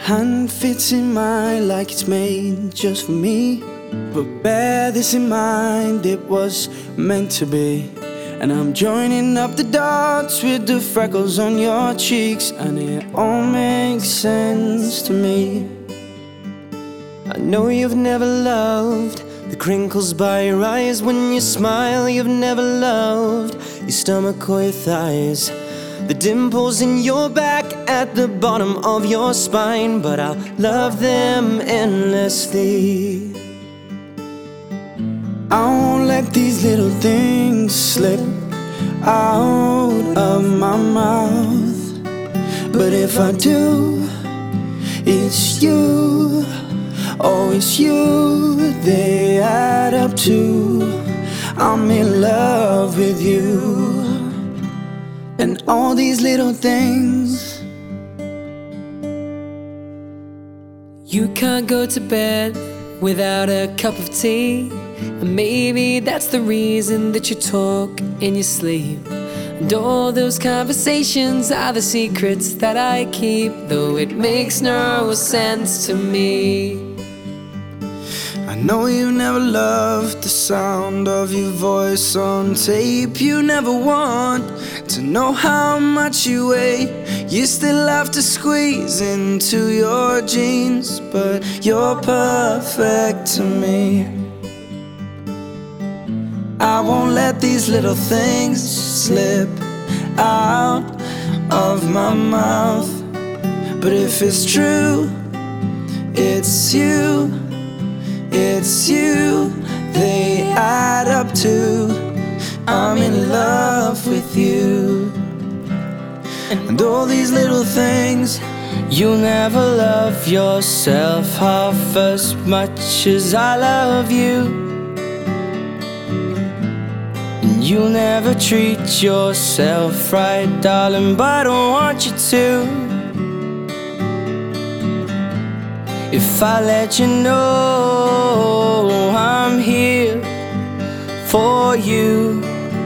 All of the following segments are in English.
hand fits in mine like it's made just for me. But bear this in mind, it was meant to be. And I'm joining up the dots with the freckles on your cheeks, and it all makes sense to me. I know you've never loved the crinkles by your eyes when you smile. You've never loved your stomach or your thighs, the dimples in your back at the bottom of your spine. But I'll love them endlessly. I won't let these little things slip out of my mouth. But if I do, it's you, oh it's you, they add up to I'm in love with you. And all these little things. You can't go to bed without a cup of tea, and maybe that's the reason that you talk in your sleep. And all those conversations are the secrets that I keep, though it makes no sense to me. I know you never loved the sound of your voice on tape. You never want to know how much you weigh. You still have to squeeze into your jeans, but you're perfect to me. I won't let these little things slip out of my mouth. But if it's true, it's you, it's you, they add up to I'm in love with you. And all these little things. You'll never love yourself half as much as I love you. And you'll never treat yourself right, darling, but I don't want you to. If I let you know I'm here for you,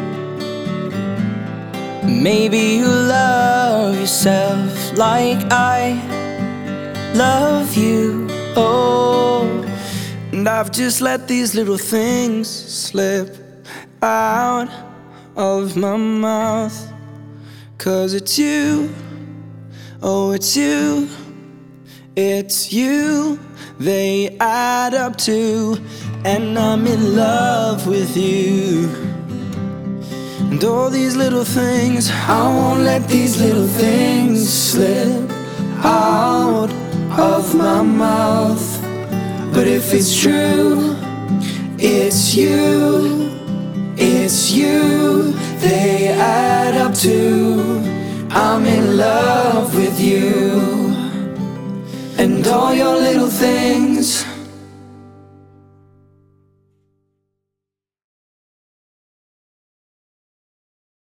maybe you'll love yourself like I love you. Oh, and I've just let these little things slip out of my mouth. 'Cause it's you, oh it's you, it's you, they add up to, and I'm in love with you. And all these little things, I won't let these little things slip out of my mouth. But if it's true, it's you, it's you, they add up to I'm in love with you. And all your little things.